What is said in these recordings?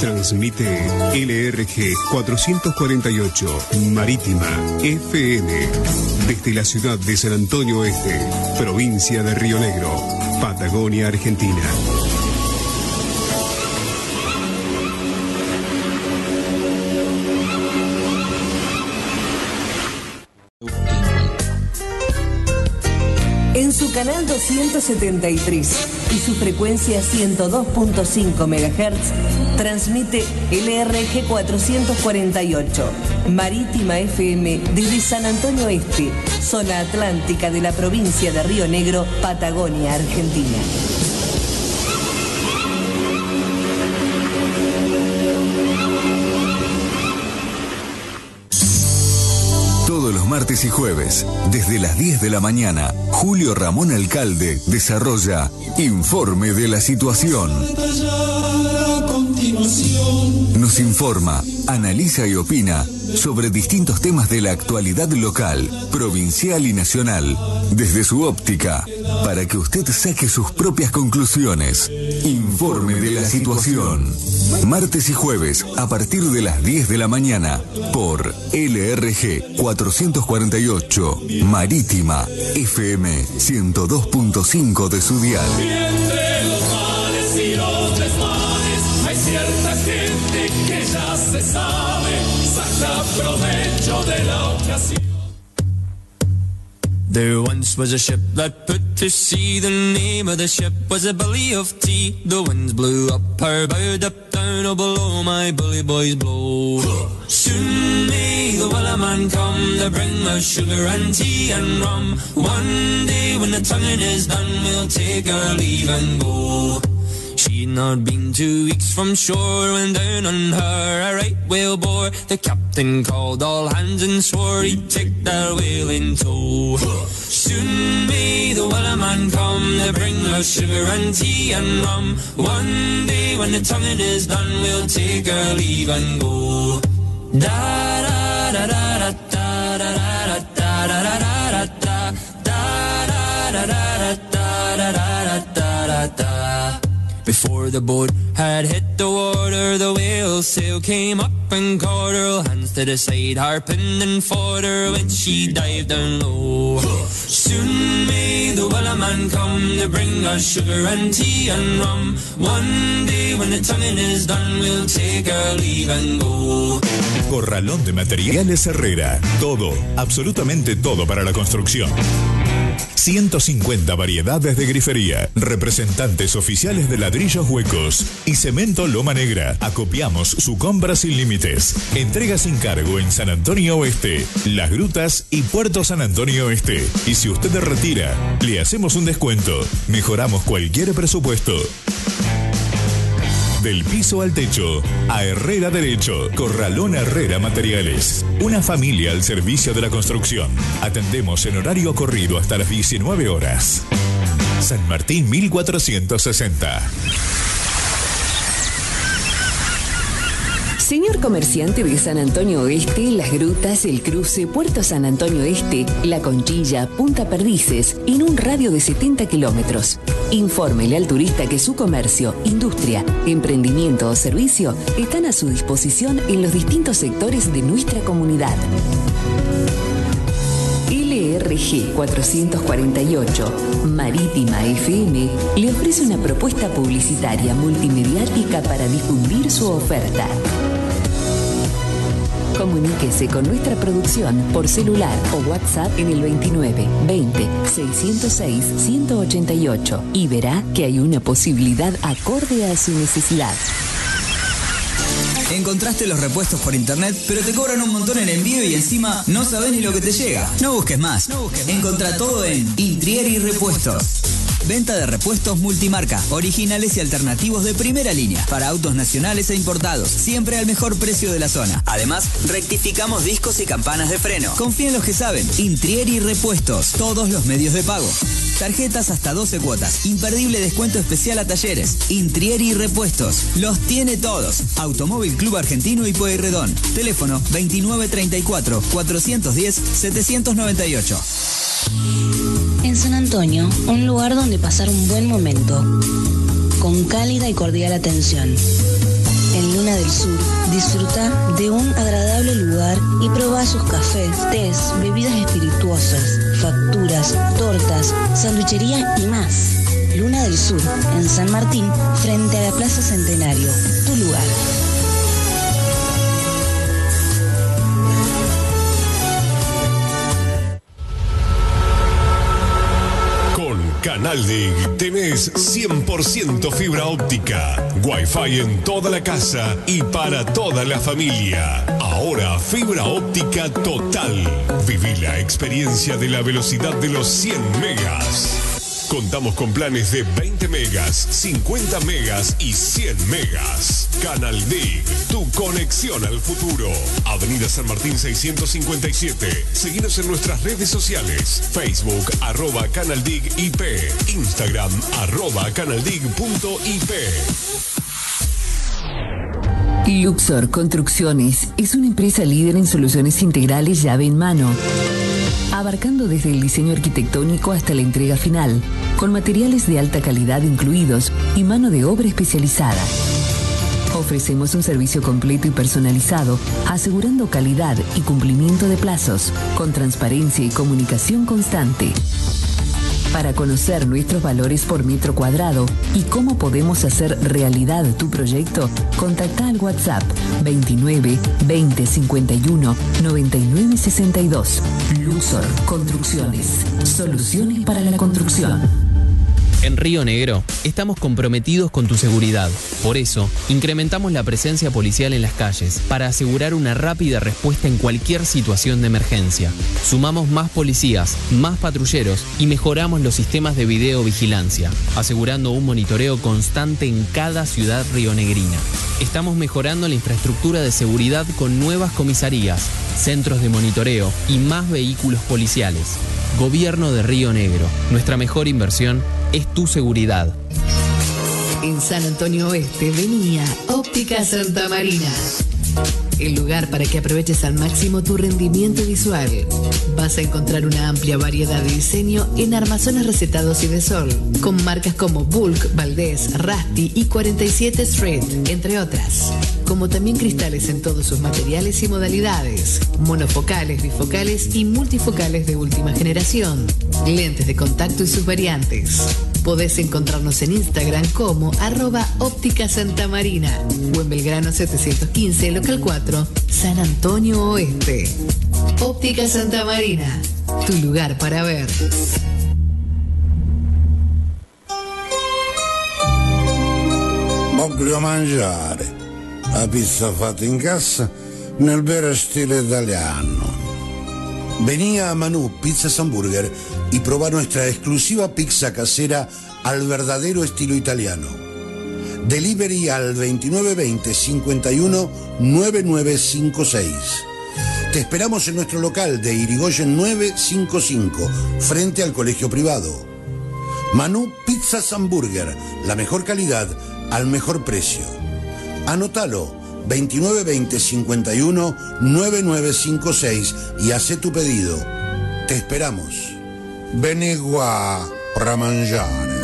Transmite LRG 448 Marítima FM desde la ciudad de San Antonio Este, provincia de Río Negro, Patagonia, Argentina. En su canal 273 y su frecuencia 102.5 MHz, transmite LRG 448, Marítima FM, desde San Antonio Este, zona atlántica de la provincia de Río Negro, Patagonia, Argentina. Todos los martes y jueves, desde las 10 de la mañana, Julio Ramón Alcalde desarrolla Informe de la Situación. Nos informa, analiza y opina sobre distintos temas de la actualidad local, provincial y nacional, desde su óptica, para que usted saque sus propias conclusiones. Informe de la Situación. Martes y jueves, a partir de las 10 de la mañana, por LRG 448, Marítima FM 102.5 de su dial. Entre los males y los desmanes, hay cierta gente que ya se sabe, saca provecho de la ocasión. There once was a ship that put to sea. The name of the ship was a Billy of Tea. The winds blew up her bow, up down, oh below my bully boys blow. Soon may the Wellerman come to bring us sugar and tea and rum. One day when the tonguing is done, we'll take our leave and go. She'd not been 2 weeks from shore when down on her a right whale bore. The captain called all hands and swore he'd take that whale in tow. Soon may the Wellerman come to bring us sugar and tea and rum. One day when the tonguing is done, we'll take our leave and go. Da da da da da da da da da da da da da da da da da da da. Before the boat had hit the water, the whale sail came up and caught her. Hands to the side, harping and fought her when she dived down low. Soon may the Wellerman come to bring us sugar and tea and rum. One day when the tonguing is done, we'll take our leave and go. Corralón de Materiales Herrera. Todo, absolutamente todo para la construcción. 150 variedades de grifería, representantes oficiales de ladrillos huecos y cemento Loma Negra. Acopiamos su compra sin límites. Entrega sin cargo en San Antonio Oeste, Las Grutas y Puerto San Antonio Oeste. Y si usted retira, le hacemos un descuento. Mejoramos cualquier presupuesto. Del piso al techo, a Herrera Derecho, Corralón Herrera Materiales. Una familia al servicio de la construcción. Atendemos en horario corrido hasta las 19 horas. San Martín 1460. Señor comerciante de San Antonio Oeste, Las Grutas, El Cruce, Puerto San Antonio Este, La Conchilla, Punta Perdices, en un radio de 70 kilómetros. Infórmele al turista que su comercio, industria, emprendimiento o servicio están a su disposición en los distintos sectores de nuestra comunidad. LRG 448, Marítima FM, le ofrece una propuesta publicitaria multimediática para difundir su oferta. Comuníquese con nuestra producción por celular o WhatsApp en el 29 20 606 188 y verá que hay una posibilidad acorde a su necesidad. Encontraste los repuestos por internet, pero te cobran un montón en envío y encima no sabes ni lo que te llega. No busques más. Encontrá todo en Intrieri Repuestos. Venta de repuestos multimarca, originales y alternativos de primera línea, para autos nacionales e importados, siempre al mejor precio de la zona. Además, rectificamos discos y campanas de freno. Confía en los que saben. Intrieri Repuestos, todos los medios de pago. Tarjetas hasta 12 cuotas, imperdible descuento especial a talleres. Intrieri Repuestos, los tiene todos. Automóvil Club Argentino y Pueyrredón. Teléfono 2934 410 798. En San Antonio, un lugar donde pasar un buen momento, con cálida y cordial atención. En Luna del Sur, disfruta de un agradable lugar y probá sus cafés, tés, bebidas espirituosas, facturas, tortas, sanduichería y más. Luna del Sur, en San Martín, frente a la Plaza Centenario. Tu lugar. Canal DIG tenés 100% fibra óptica, Wi-Fi en toda la casa y para toda la familia. Ahora fibra óptica total. Viví la experiencia de la velocidad de los 100 megas. Contamos con planes de 20 megas, 50 megas y 100 megas. Canal DIG, tu conexión al futuro. Avenida San Martín 657. Seguinos en nuestras redes sociales. Facebook, @CanalDIGIP. Instagram, @CanalDIG.IP. Luxor Construcciones es una empresa líder en soluciones integrales llave en mano, abarcando desde el diseño arquitectónico hasta la entrega final, con materiales de alta calidad incluidos y mano de obra especializada. Ofrecemos un servicio completo y personalizado, asegurando calidad y cumplimiento de plazos, con transparencia y comunicación constante. Para conocer nuestros valores por metro cuadrado y cómo podemos hacer realidad tu proyecto, contacta al WhatsApp 29 20 51 99 62. Luxor Construcciones. Soluciones para la construcción. En Río Negro estamos comprometidos con tu seguridad. Por eso, incrementamos la presencia policial en las calles para asegurar una rápida respuesta en cualquier situación de emergencia. Sumamos más policías, más patrulleros y mejoramos los sistemas de videovigilancia, asegurando un monitoreo constante en cada ciudad rionegrina. Estamos mejorando la infraestructura de seguridad con nuevas comisarías, centros de monitoreo y más vehículos policiales. Gobierno de Río Negro. Nuestra mejor inversión es tu seguridad. En San Antonio Oeste venía Óptica Santa Marina. El lugar para que aproveches al máximo tu rendimiento visual. Vas a encontrar una amplia variedad de diseño en armazones recetados y de sol, con marcas como Bulk, Valdés, Rusty y 47 Street, entre otras. Como también cristales en todos sus materiales y modalidades, monofocales, bifocales y multifocales de última generación, lentes de contacto y sus variantes. Podés encontrarnos en Instagram como @Óptica Santa Marina o en Belgrano 715, local 4, San Antonio Oeste. Óptica Santa Marina, tu lugar para ver. Voglio mangiare la pizza fatta in casa nel vero stile italiano. Vení a Manu Pizzas Hamburger y probá nuestra exclusiva pizza casera al verdadero estilo italiano. Delivery al 2920 51 9956. Te esperamos en nuestro local de Irigoyen 955, frente al colegio privado. Manu Pizzas Hamburger, la mejor calidad al mejor precio. Anótalo, 2920 51 9956 y haz tu pedido. Te esperamos. Vení qua para mangiare.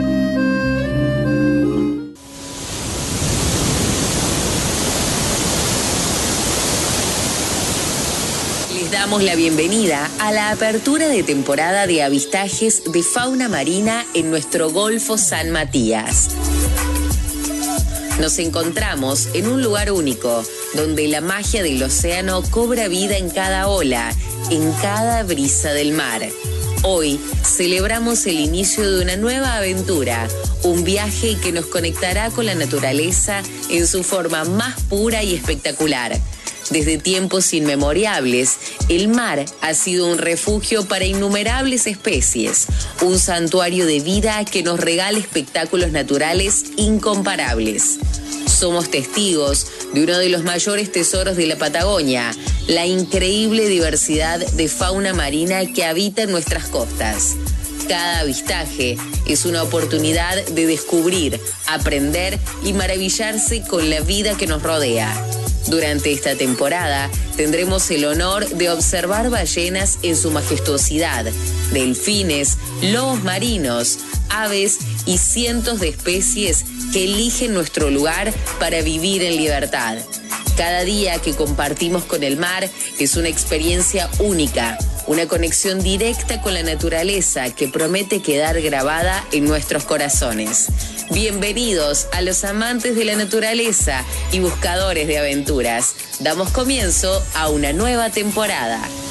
Les damos la bienvenida a la apertura de temporada de avistajes de fauna marina en nuestro Golfo San Matías. Nos encontramos en un lugar único, donde la magia del océano cobra vida en cada ola, en cada brisa del mar. Hoy celebramos el inicio de una nueva aventura, un viaje que nos conectará con la naturaleza en su forma más pura y espectacular. Desde tiempos inmemorables, el mar ha sido un refugio para innumerables especies, un santuario de vida que nos regala espectáculos naturales incomparables. Somos testigos de uno de los mayores tesoros de la Patagonia, la increíble diversidad de fauna marina que habita en nuestras costas. Cada avistaje es una oportunidad de descubrir, aprender y maravillarse con la vida que nos rodea. Durante esta temporada tendremos el honor de observar ballenas en su majestuosidad, delfines, lobos marinos, aves y cientos de especies que eligen nuestro lugar para vivir en libertad. Cada día que compartimos con el mar es una experiencia única, una conexión directa con la naturaleza que promete quedar grabada en nuestros corazones. Bienvenidos a los amantes de la naturaleza y buscadores de aventuras. Damos comienzo a una nueva temporada.